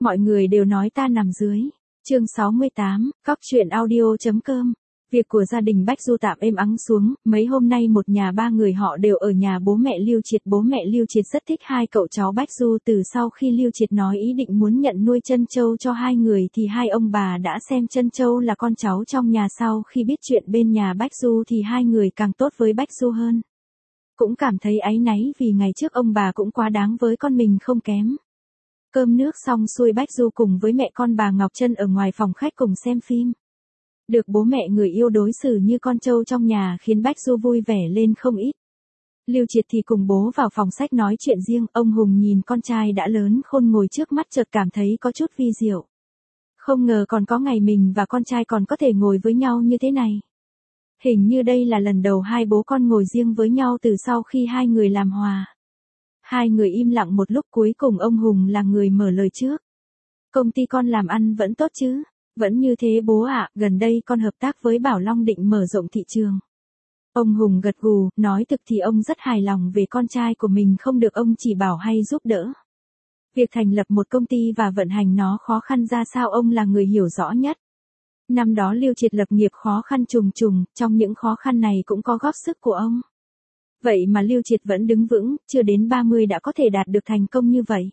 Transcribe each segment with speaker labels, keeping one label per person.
Speaker 1: Mọi người đều nói ta nằm dưới. Chương 68, Cóc truyện audio.com. Việc của gia đình Bách Du tạm êm ắng xuống, mấy hôm nay một nhà ba người họ đều ở nhà bố mẹ Lưu Triệt. Bố mẹ Lưu Triệt rất thích hai cậu cháu Bách Du. Từ sau khi Lưu Triệt nói ý định muốn nhận nuôi Trân Châu cho hai người thì hai ông bà đã xem Trân Châu là con cháu trong nhà. Sau khi biết chuyện bên nhà Bách Du thì hai người càng tốt với Bách Du hơn. Cũng cảm thấy áy náy vì ngày trước ông bà cũng quá đáng với con mình không kém. Cơm nước xong xuôi, Bách Du cùng với mẹ con bà Ngọc Trân ở ngoài phòng khách cùng xem phim. Được bố mẹ người yêu đối xử như con trâu trong nhà khiến Bách Du vui vẻ lên không ít. Lưu Triệt thì cùng bố vào phòng sách nói chuyện riêng. Ông Hùng nhìn con trai đã lớn khôn ngồi trước mắt chợt cảm thấy có chút vi diệu. Không ngờ còn có ngày mình và con trai còn có thể ngồi với nhau như thế này. Hình như đây là lần đầu hai bố con ngồi riêng với nhau từ sau khi hai người làm hòa. Hai người im lặng một lúc, cuối cùng ông Hùng là người mở lời trước. Công ty con làm ăn vẫn tốt chứ? Vẫn như thế bố ạ, gần đây con hợp tác với Bảo Long định mở rộng thị trường. Ông Hùng gật gù, nói thực thì ông rất hài lòng về con trai của mình, không được ông chỉ bảo hay giúp đỡ. Việc thành lập một công ty và vận hành nó khó khăn ra sao ông là người hiểu rõ nhất. Năm đó Lưu Triệt lập nghiệp khó khăn trùng trùng, trong những khó khăn này cũng có góp sức của ông. Vậy mà Lưu Triệt vẫn đứng vững, chưa đến 30 đã có thể đạt được thành công như vậy.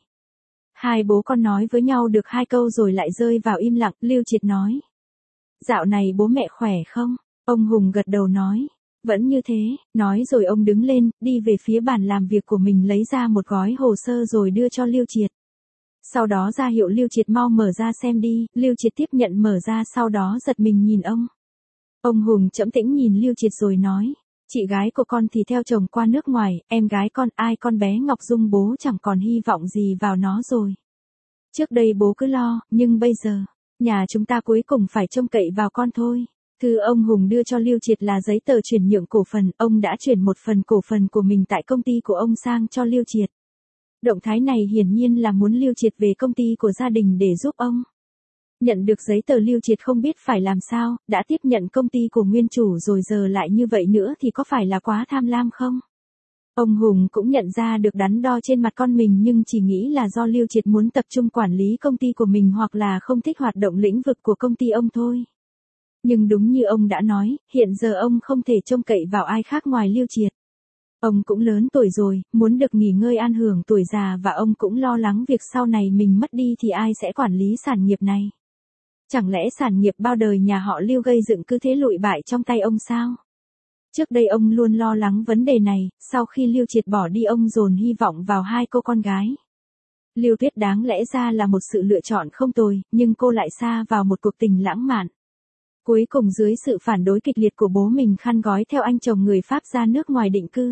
Speaker 1: Hai bố con nói với nhau được hai câu rồi lại rơi vào im lặng. Lưu Triệt nói: Dạo này bố mẹ khỏe không? Ông Hùng gật đầu nói: Vẫn như thế. Nói rồi ông đứng lên, đi về phía bàn làm việc của mình lấy ra một gói hồ sơ rồi đưa cho Lưu Triệt. Sau đó ra hiệu Lưu Triệt mau mở ra xem đi. Lưu Triệt tiếp nhận mở ra, sau đó giật mình nhìn ông. Ông Hùng trẫm tĩnh nhìn Lưu Triệt rồi nói: Chị gái của con thì theo chồng qua nước ngoài, em gái con con bé Ngọc Dung bố chẳng còn hy vọng gì vào nó rồi. Trước đây bố cứ lo, nhưng bây giờ, nhà chúng ta cuối cùng phải trông cậy vào con thôi. Thư ông Hùng đưa cho Lưu Triệt là giấy tờ chuyển nhượng cổ phần, ông đã chuyển một phần cổ phần của mình tại công ty của ông sang cho Lưu Triệt. Động thái này hiển nhiên là muốn Lưu Triệt về công ty của gia đình để giúp ông. Nhận được giấy tờ, Lưu Triệt không biết phải làm sao, đã tiếp nhận công ty của nguyên chủ rồi giờ lại như vậy nữa thì có phải là quá tham lam không? Ông Hùng cũng nhận ra được đắn đo trên mặt con mình, nhưng chỉ nghĩ là do Lưu Triệt muốn tập trung quản lý công ty của mình hoặc là không thích hoạt động lĩnh vực của công ty ông thôi. Nhưng đúng như ông đã nói, hiện giờ ông không thể trông cậy vào ai khác ngoài Lưu Triệt. Ông cũng lớn tuổi rồi, muốn được nghỉ ngơi an hưởng tuổi già, và ông cũng lo lắng việc sau này mình mất đi thì ai sẽ quản lý sản nghiệp này. Chẳng lẽ sản nghiệp bao đời nhà họ Lưu gây dựng cứ thế lụi bại trong tay ông sao? Trước đây ông luôn lo lắng vấn đề này, sau khi Lưu Triệt bỏ đi ông dồn hy vọng vào hai cô con gái. Lưu Tuyết đáng lẽ ra là một sự lựa chọn không tồi, nhưng cô lại sa vào một cuộc tình lãng mạn. Cuối cùng dưới sự phản đối kịch liệt của bố mình khăn gói theo anh chồng người Pháp ra nước ngoài định cư.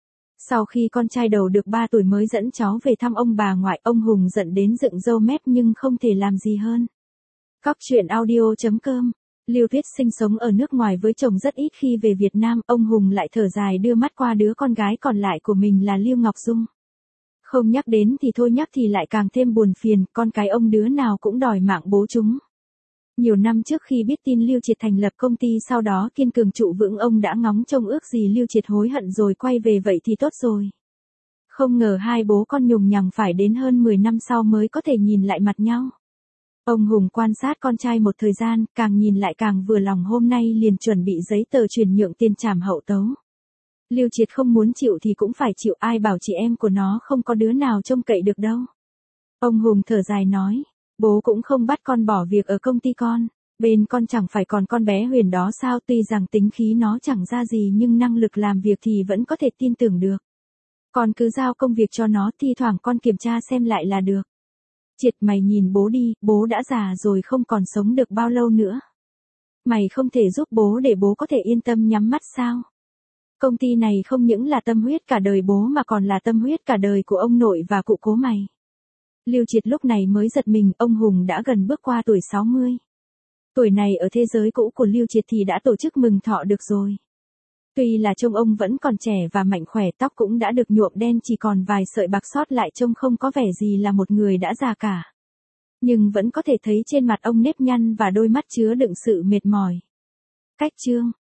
Speaker 1: Sau khi con trai đầu được 3 tuổi mới dẫn cháu về thăm ông bà ngoại, ông Hùng giận đến dựng râu mép nhưng không thể làm gì hơn. Cóc truyện audio.com. Lưu Tuyết sinh sống ở nước ngoài với chồng rất ít khi về Việt Nam. Ông Hùng lại thở dài đưa mắt qua đứa con gái còn lại của mình là Lưu Ngọc Dung. Không nhắc đến thì thôi, nhắc thì lại càng thêm buồn phiền, con cái ông đứa nào cũng đòi mạng bố chúng. Nhiều năm trước khi biết tin Lưu Triệt thành lập công ty, sau đó kiên cường trụ vững, ông đã ngóng trông ước gì Lưu Triệt hối hận rồi quay về, vậy thì tốt rồi. Không ngờ hai bố con nhùng nhằng phải đến hơn 10 năm sau mới có thể nhìn lại mặt nhau. Ông Hùng quan sát con trai một thời gian, càng nhìn lại càng vừa lòng, hôm nay liền chuẩn bị giấy tờ chuyển nhượng tiền trảm hậu tấu. Lưu Triệt không muốn chịu thì cũng phải chịu, ai bảo chị em của nó không có đứa nào trông cậy được đâu. Ông Hùng thở dài nói: Bố cũng không bắt con bỏ việc ở công ty con. Bên con chẳng phải còn con bé Huyền đó sao, tuy rằng tính khí nó chẳng ra gì nhưng năng lực làm việc thì vẫn có thể tin tưởng được. Con cứ giao công việc cho nó, thi thoảng con kiểm tra xem lại là được. Triệt, mày nhìn bố đi, bố đã già rồi không còn sống được bao lâu nữa. Mày không thể giúp bố để bố có thể yên tâm nhắm mắt sao? Công ty này không những là tâm huyết cả đời bố mà còn là tâm huyết cả đời của ông nội và cụ cố mày. Lưu Triệt lúc này mới giật mình, ông Hùng đã gần bước qua tuổi 60. Tuổi này ở thế giới cũ của Lưu Triệt thì đã tổ chức mừng thọ được rồi. Tuy là trông ông vẫn còn trẻ và mạnh khỏe, tóc cũng đã được nhuộm đen, chỉ còn vài sợi bạc sót lại, trông không có vẻ gì là một người đã già cả. Nhưng vẫn có thể thấy trên mặt ông nếp nhăn và đôi mắt chứa đựng sự mệt mỏi. Cách chương